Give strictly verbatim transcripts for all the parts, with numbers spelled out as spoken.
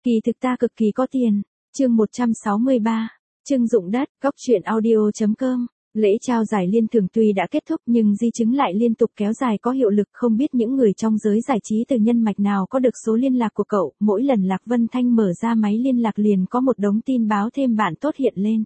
Kỳ thực ta cực kỳ có tiền. Chương một trăm sáu mươi ba. Trưng dụng đất, góc truyện audio chấm com. Lễ trao giải liên thường tuy đã kết thúc nhưng di chứng lại liên tục kéo dài có hiệu lực, không biết những người trong giới giải trí từ nhân mạch nào có được số liên lạc của cậu. Mỗi lần Lạc Vân Thanh mở ra máy liên lạc liền có một đống tin báo thêm bạn tốt hiện lên.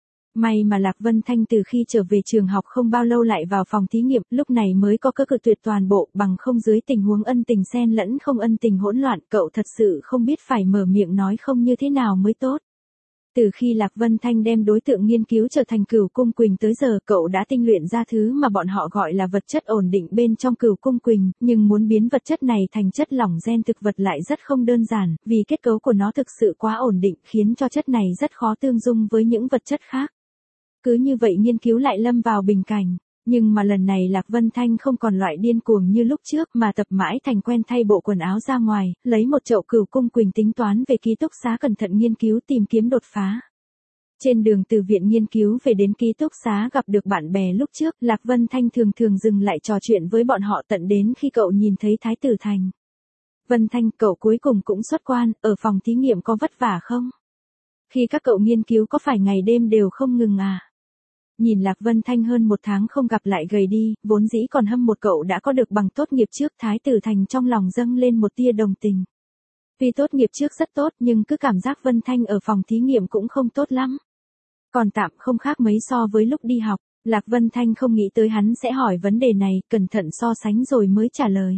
May mà Lạc Vân Thanh từ khi trở về trường học không bao lâu lại vào phòng thí nghiệm, lúc này mới có cơ cự tuyệt toàn bộ, bằng không dưới tình huống ân tình xen lẫn không ân tình hỗn loạn, cậu thật sự không biết phải mở miệng nói không như thế nào mới tốt. Từ khi Lạc Vân Thanh đem đối tượng nghiên cứu trở thành Cửu Cung Quỳnh tới giờ, cậu đã tinh luyện ra thứ mà bọn họ gọi là vật chất ổn định bên trong Cửu Cung Quỳnh, nhưng muốn biến vật chất này thành chất lỏng gen thực vật lại rất không đơn giản, vì kết cấu của nó thực sự quá ổn định, khiến cho chất này rất khó tương dung với những vật chất khác. Cứ như vậy nghiên cứu lại lâm vào bình cảnh. Nhưng mà lần này Lạc Vân Thanh không còn loại điên cuồng như lúc trước mà tập mãi thành quen thay bộ quần áo ra ngoài, lấy một chậu Cửu Cung Quỳnh tính toán về ký túc xá cẩn thận nghiên cứu tìm kiếm đột phá. Trên đường từ viện nghiên cứu về đến ký túc xá gặp được bạn bè lúc trước, Lạc Vân Thanh thường thường dừng lại trò chuyện với bọn họ tận đến khi cậu nhìn thấy Thái Tử Thành. Vân Thanh, cậu cuối cùng cũng xuất quan, ở phòng thí nghiệm có vất vả không? Khi các cậu nghiên cứu có phải ngày đêm đều không ngừng à? Nhìn Lạc Vân Thanh hơn một tháng không gặp lại gầy đi, vốn dĩ còn hâm một cậu đã có được bằng tốt nghiệp trước, Thái Tử Thành trong lòng dâng lên một tia đồng tình. Tuy tốt nghiệp trước rất tốt nhưng cứ cảm giác Vân Thanh ở phòng thí nghiệm cũng không tốt lắm. Còn tạm không khác mấy so với lúc đi học, Lạc Vân Thanh không nghĩ tới hắn sẽ hỏi vấn đề này, cẩn thận so sánh rồi mới trả lời.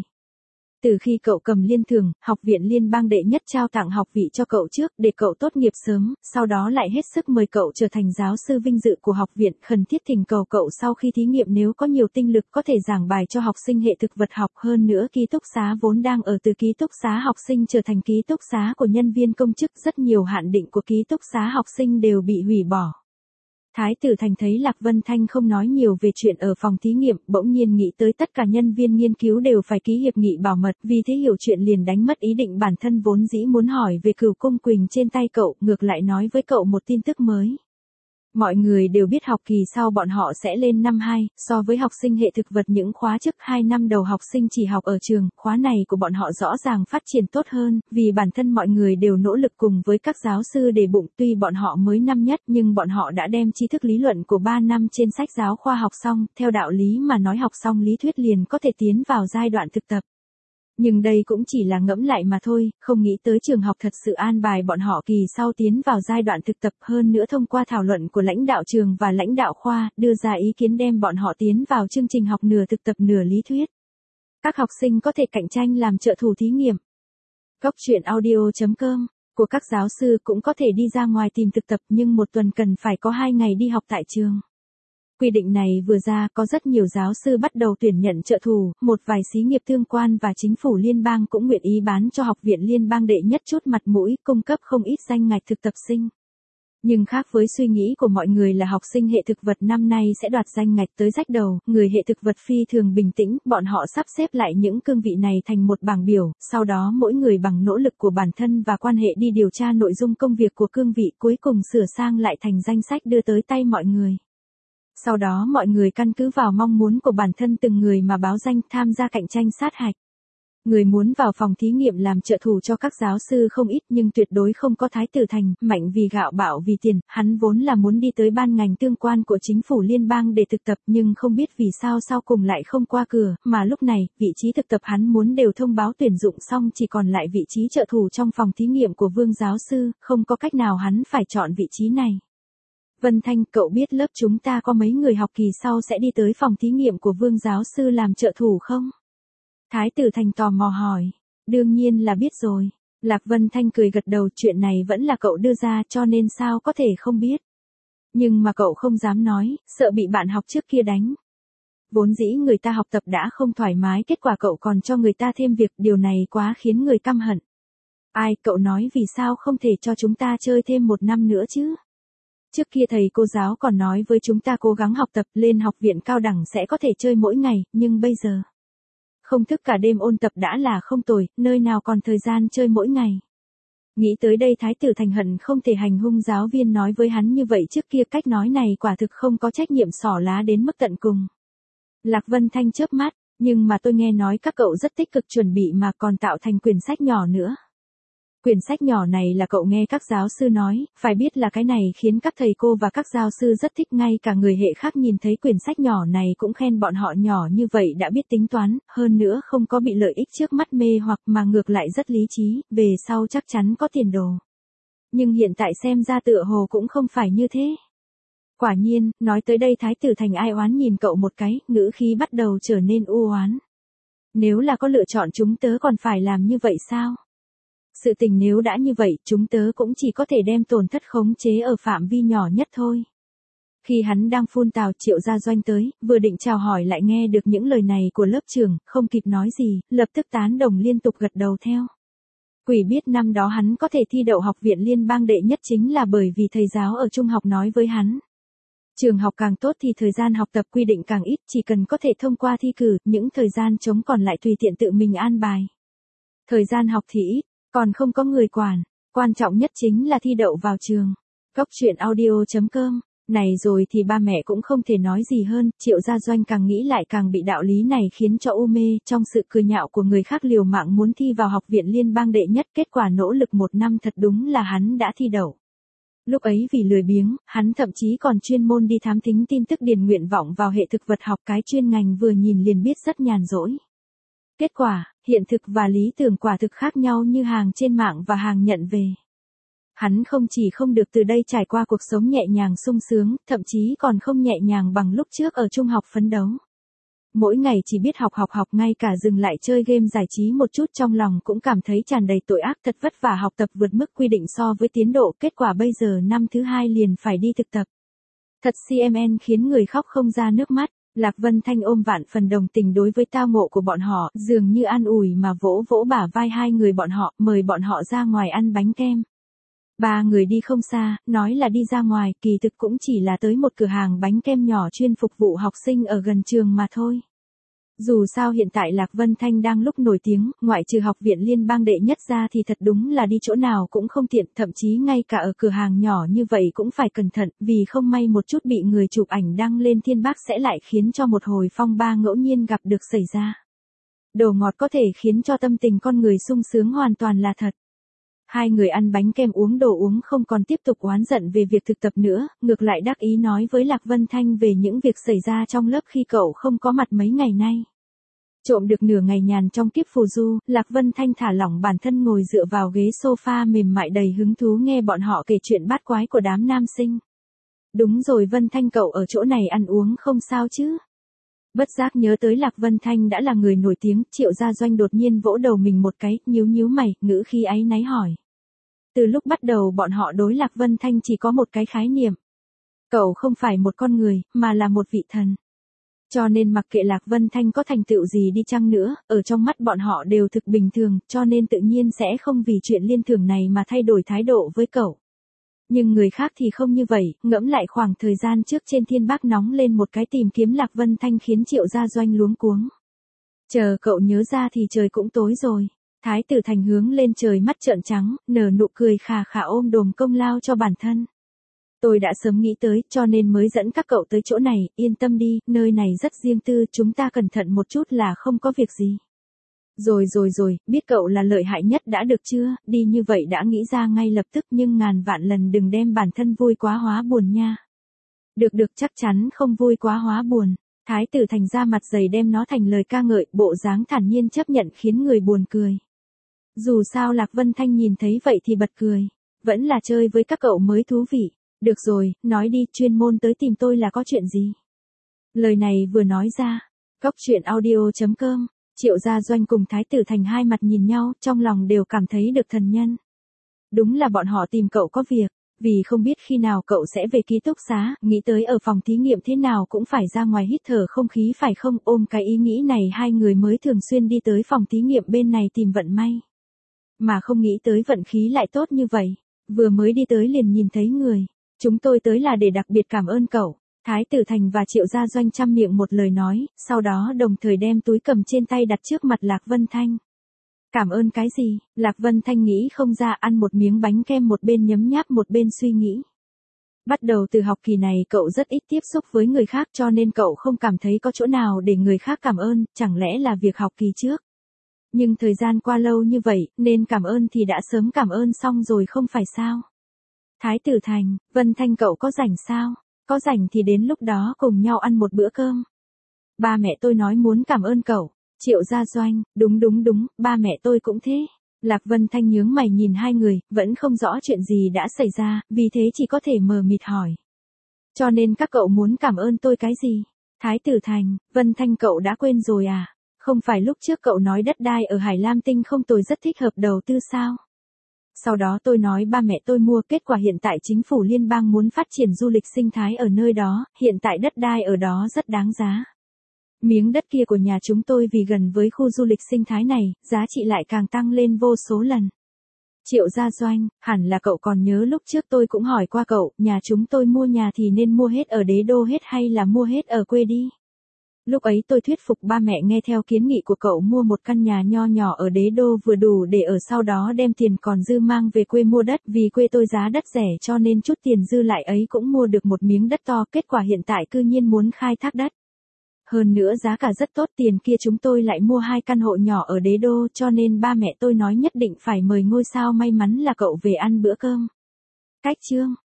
Từ khi cậu cầm liên thường, học viện liên bang đệ nhất trao tặng học vị cho cậu trước để cậu tốt nghiệp sớm, sau đó lại hết sức mời cậu trở thành giáo sư vinh dự của học viện, khẩn thiết thỉnh cầu cậu sau khi thí nghiệm nếu có nhiều tinh lực có thể giảng bài cho học sinh hệ thực vật học. Hơn nữa ký túc xá vốn đang ở từ ký túc xá học sinh trở thành ký túc xá của nhân viên công chức, rất nhiều hạn định của ký túc xá học sinh đều bị hủy bỏ. Thái Tử Thành thấy Lạc Vân Thanh không nói nhiều về chuyện ở phòng thí nghiệm, bỗng nhiên nghĩ tới tất cả nhân viên nghiên cứu đều phải ký hiệp nghị bảo mật, vì thế hiểu chuyện liền đánh mất ý định bản thân vốn dĩ muốn hỏi về Cửu Cung Quỳnh trên tay cậu, ngược lại nói với cậu một tin tức mới. Mọi người đều biết học kỳ sau bọn họ sẽ lên năm hai, so với học sinh hệ thực vật những khóa trước hai năm đầu học sinh chỉ học ở trường, khóa này của bọn họ rõ ràng phát triển tốt hơn, vì bản thân mọi người đều nỗ lực cùng với các giáo sư để bụng, tuy bọn họ mới năm nhất nhưng bọn họ đã đem tri thức lý luận của ba năm trên sách giáo khoa học xong, theo đạo lý mà nói học xong lý thuyết liền có thể tiến vào giai đoạn thực tập. Nhưng đây cũng chỉ là ngẫm lại mà thôi, không nghĩ tới trường học thật sự an bài bọn họ kỳ sau tiến vào giai đoạn thực tập, hơn nữa thông qua thảo luận của lãnh đạo trường và lãnh đạo khoa, đưa ra ý kiến đem bọn họ tiến vào chương trình học nửa thực tập nửa lý thuyết. Các học sinh có thể cạnh tranh làm trợ thủ thí nghiệm. Góc truyện audio chấm com của các giáo sư cũng có thể đi ra ngoài tìm thực tập nhưng một tuần cần phải có hai ngày đi học tại trường. Quy định này vừa ra có rất nhiều giáo sư bắt đầu tuyển nhận trợ thủ, một vài xí nghiệp tương quan và chính phủ liên bang cũng nguyện ý bán cho học viện liên bang đệ nhất chút mặt mũi, cung cấp không ít danh ngạch thực tập sinh. Nhưng khác với suy nghĩ của mọi người là học sinh hệ thực vật năm nay sẽ đoạt danh ngạch tới rách đầu, người hệ thực vật phi thường bình tĩnh, bọn họ sắp xếp lại những cương vị này thành một bảng biểu, sau đó mỗi người bằng nỗ lực của bản thân và quan hệ đi điều tra nội dung công việc của cương vị, cuối cùng sửa sang lại thành danh sách đưa tới tay mọi người. Sau đó mọi người căn cứ vào mong muốn của bản thân từng người mà báo danh tham gia cạnh tranh sát hạch. Người muốn vào phòng thí nghiệm làm trợ thủ cho các giáo sư không ít nhưng tuyệt đối không có Thái Tử Thành, mạnh vì gạo bạo vì tiền, hắn vốn là muốn đi tới ban ngành tương quan của chính phủ liên bang để thực tập nhưng không biết vì sao sau cùng lại không qua cửa, mà lúc này, vị trí thực tập hắn muốn đều thông báo tuyển dụng xong chỉ còn lại vị trí trợ thủ trong phòng thí nghiệm của Vương giáo sư, không có cách nào hắn phải chọn vị trí này. Vân Thanh, cậu biết lớp chúng ta có mấy người học kỳ sau sẽ đi tới phòng thí nghiệm của Vương giáo sư làm trợ thủ không? Thái Tử Thành tò mò hỏi. Đương nhiên là biết rồi. Lạc Vân Thanh cười gật đầu, chuyện này vẫn là cậu đưa ra cho nên sao có thể không biết. Nhưng mà cậu không dám nói, sợ bị bạn học trước kia đánh. Vốn dĩ người ta học tập đã không thoải mái, kết quả cậu còn cho người ta thêm việc, điều này quá khiến người căm hận. Ai, cậu nói vì sao không thể cho chúng ta chơi thêm một năm nữa chứ? Trước kia thầy cô giáo còn nói với chúng ta cố gắng học tập, lên học viện cao đẳng sẽ có thể chơi mỗi ngày, nhưng bây giờ không thức cả đêm ôn tập đã là không tồi, nơi nào còn thời gian chơi mỗi ngày. Nghĩ tới đây Thái Tử Thành hận không thể hành hung giáo viên nói với hắn như vậy, trước kia cách nói này quả thực không có trách nhiệm xỏ lá đến mức tận cùng. Lạc Vân Thanh chớp mắt, nhưng mà tôi nghe nói các cậu rất tích cực chuẩn bị mà còn tạo thành quyển sách nhỏ nữa. Quyển sách nhỏ này là cậu nghe các giáo sư nói, phải biết là cái này khiến các thầy cô và các giáo sư rất thích, ngay cả người hệ khác nhìn thấy quyển sách nhỏ này cũng khen bọn họ nhỏ như vậy đã biết tính toán, hơn nữa không có bị lợi ích trước mắt mê hoặc mà ngược lại rất lý trí, về sau chắc chắn có tiền đồ. Nhưng hiện tại xem ra tựa hồ cũng không phải như thế. Quả nhiên, nói tới đây Thái tử Thành ai oán nhìn cậu một cái, ngữ khí bắt đầu trở nên u oán. Nếu là có lựa chọn chúng tớ còn phải làm như vậy sao? Sự tình nếu đã như vậy, chúng tớ cũng chỉ có thể đem tổn thất khống chế ở phạm vi nhỏ nhất thôi. Khi hắn đang phun tào, Triệu Gia Doanh tới, vừa định chào hỏi lại nghe được những lời này của lớp trưởng, không kịp nói gì, lập tức tán đồng liên tục gật đầu theo. Quỷ biết năm đó hắn có thể thi đậu học viện liên bang đệ nhất chính là bởi vì thầy giáo ở trung học nói với hắn. Trường học càng tốt thì thời gian học tập quy định càng ít, chỉ cần có thể thông qua thi cử, những thời gian trống còn lại tùy tiện tự mình an bài. Thời gian học thì ít, còn không có người quản, quan trọng nhất chính là thi đậu vào trường. Cốc truyện audio chấm com, này rồi thì ba mẹ cũng không thể nói gì hơn, Triệu Gia Doanh càng nghĩ lại càng bị đạo lý này khiến cho u mê, trong sự cười nhạo của người khác liều mạng muốn thi vào học viện liên bang đệ nhất, kết quả nỗ lực một năm thật đúng là hắn đã thi đậu. Lúc ấy vì lười biếng, hắn thậm chí còn chuyên môn đi thám thính tin tức điền nguyện vọng vào hệ thực vật học, cái chuyên ngành vừa nhìn liền biết rất nhàn rỗi. Kết quả, hiện thực và lý tưởng quả thực khác nhau như hàng trên mạng và hàng nhận về. Hắn không chỉ không được từ đây trải qua cuộc sống nhẹ nhàng sung sướng, thậm chí còn không nhẹ nhàng bằng lúc trước ở trung học phấn đấu. Mỗi ngày chỉ biết học học học, ngay cả dừng lại chơi game giải trí một chút trong lòng cũng cảm thấy tràn đầy tội ác, thật vất vả học tập vượt mức quy định so với tiến độ, kết quả bây giờ năm thứ hai liền phải đi thực tập. Thật xê em en khiến người khóc không ra nước mắt. Lạc Vân Thanh ôm vạn phần đồng tình đối với tao ngộ của bọn họ, dường như an ủi mà vỗ vỗ bả vai hai người bọn họ, mời bọn họ ra ngoài ăn bánh kem. Ba người đi không xa, nói là đi ra ngoài, kỳ thực cũng chỉ là tới một cửa hàng bánh kem nhỏ chuyên phục vụ học sinh ở gần trường mà thôi. Dù sao hiện tại Lạc Vân Thanh đang lúc nổi tiếng, ngoại trừ học viện liên bang đệ nhất ra thì thật đúng là đi chỗ nào cũng không tiện, thậm chí ngay cả ở cửa hàng nhỏ như vậy cũng phải cẩn thận, vì không may một chút bị người chụp ảnh đăng lên Thiên Bác sẽ lại khiến cho một hồi phong ba ngẫu nhiên gặp được xảy ra. Đồ ngọt có thể khiến cho tâm tình con người sung sướng hoàn toàn là thật. Hai người ăn bánh kem uống đồ uống không còn tiếp tục oán giận về việc thực tập nữa, ngược lại đắc ý nói với Lạc Vân Thanh về những việc xảy ra trong lớp khi cậu không có mặt mấy ngày nay. Trộm được nửa ngày nhàn trong kiếp phù du, Lạc Vân Thanh thả lỏng bản thân ngồi dựa vào ghế sofa mềm mại đầy hứng thú nghe bọn họ kể chuyện bát quái của đám nam sinh. Đúng rồi Vân Thanh, cậu ở chỗ này ăn uống không sao chứ? Bất giác nhớ tới Lạc Vân Thanh đã là người nổi tiếng, Triệu Gia Doanh đột nhiên vỗ đầu mình một cái, nhíu nhíu mày, ngữ khí áy náy hỏi. Từ lúc bắt đầu bọn họ đối Lạc Vân Thanh chỉ có một cái khái niệm. Cậu không phải một con người, mà là một vị thần. Cho nên mặc kệ Lạc Vân Thanh có thành tựu gì đi chăng nữa, ở trong mắt bọn họ đều thực bình thường, cho nên tự nhiên sẽ không vì chuyện liên tưởng này mà thay đổi thái độ với cậu. Nhưng người khác thì không như vậy, ngẫm lại khoảng thời gian trước trên Thiên Bác nóng lên một cái tìm kiếm Lạc Vân Thanh khiến Triệu Gia Doanh luống cuống. Chờ cậu nhớ ra thì trời cũng tối rồi. Thái tử Thành hướng lên trời mắt trợn trắng, nở nụ cười khà khà ôm đồm công lao cho bản thân. Tôi đã sớm nghĩ tới, cho nên mới dẫn các cậu tới chỗ này, yên tâm đi, nơi này rất riêng tư, chúng ta cẩn thận một chút là không có việc gì. Rồi rồi rồi, biết cậu là lợi hại nhất đã được chưa, đi như vậy đã nghĩ ra ngay lập tức, nhưng ngàn vạn lần đừng đem bản thân vui quá hóa buồn nha. Được được, chắc chắn không vui quá hóa buồn. Thái tử Thành ra mặt dày đem nó thành lời ca ngợi, bộ dáng thản nhiên chấp nhận khiến người buồn cười. Dù sao Lạc Vân Thanh nhìn thấy vậy thì bật cười. Vẫn là chơi với các cậu mới thú vị. Được rồi, nói đi, chuyên môn tới tìm tôi là có chuyện gì? Lời này vừa nói ra. Cốc truyện audio chấm com, Triệu Gia Doanh cùng Thái tử Thành hai mặt nhìn nhau, trong lòng đều cảm thấy được thần nhân. Đúng là bọn họ tìm cậu có việc, vì không biết khi nào cậu sẽ về ký túc xá, nghĩ tới ở phòng thí nghiệm thế nào cũng phải ra ngoài hít thở không khí phải không, ôm cái ý nghĩ này hai người mới thường xuyên đi tới phòng thí nghiệm bên này tìm vận may. Mà không nghĩ tới vận khí lại tốt như vậy, vừa mới đi tới liền nhìn thấy người. Chúng tôi tới là để đặc biệt cảm ơn cậu. Thái tử Thành và Triệu Gia Doanh chăm miệng một lời nói, sau đó đồng thời đem túi cầm trên tay đặt trước mặt Lạc Vân Thanh. Cảm ơn cái gì? Lạc Vân Thanh nghĩ không ra, ăn một miếng bánh kem một bên nhấm nháp một bên suy nghĩ. Bắt đầu từ học kỳ này cậu rất ít tiếp xúc với người khác cho nên cậu không cảm thấy có chỗ nào để người khác cảm ơn, chẳng lẽ là việc học kỳ trước. Nhưng thời gian qua lâu như vậy, nên cảm ơn thì đã sớm cảm ơn xong rồi không phải sao? Thái tử Thành, Vân Thanh cậu có rảnh sao? Có rảnh thì đến lúc đó cùng nhau ăn một bữa cơm. Ba mẹ tôi nói muốn cảm ơn cậu. Triệu Gia Doanh, đúng đúng đúng, ba mẹ tôi cũng thế. Lạc Vân Thanh nhướng mày nhìn hai người, vẫn không rõ chuyện gì đã xảy ra, vì thế chỉ có thể mờ mịt hỏi. Cho nên các cậu muốn cảm ơn tôi cái gì? Thái tử Thành, Vân Thanh cậu đã quên rồi à? Không phải lúc trước cậu nói đất đai ở Hải Lam Tinh không tồi rất thích hợp đầu tư sao? Sau đó tôi nói ba mẹ tôi mua, kết quả hiện tại chính phủ liên bang muốn phát triển du lịch sinh thái ở nơi đó, hiện tại đất đai ở đó rất đáng giá. Miếng đất kia của nhà chúng tôi vì gần với khu du lịch sinh thái này, giá trị lại càng tăng lên vô số lần. Triệu Gia Doanh, hẳn là cậu còn nhớ lúc trước tôi cũng hỏi qua cậu, nhà chúng tôi mua nhà thì nên mua hết ở đế đô hết hay là mua hết ở quê đi. Lúc ấy tôi thuyết phục ba mẹ nghe theo kiến nghị của cậu mua một căn nhà nho nhỏ ở đế đô vừa đủ để ở, sau đó đem tiền còn dư mang về quê mua đất, vì quê tôi giá đất rẻ cho nên chút tiền dư lại ấy cũng mua được một miếng đất to, kết quả hiện tại cư nhiên muốn khai thác đất. Hơn nữa giá cả rất tốt, tiền kia chúng tôi lại mua hai căn hộ nhỏ ở đế đô, cho nên ba mẹ tôi nói nhất định phải mời ngôi sao may mắn là cậu về ăn bữa cơm. Cách chương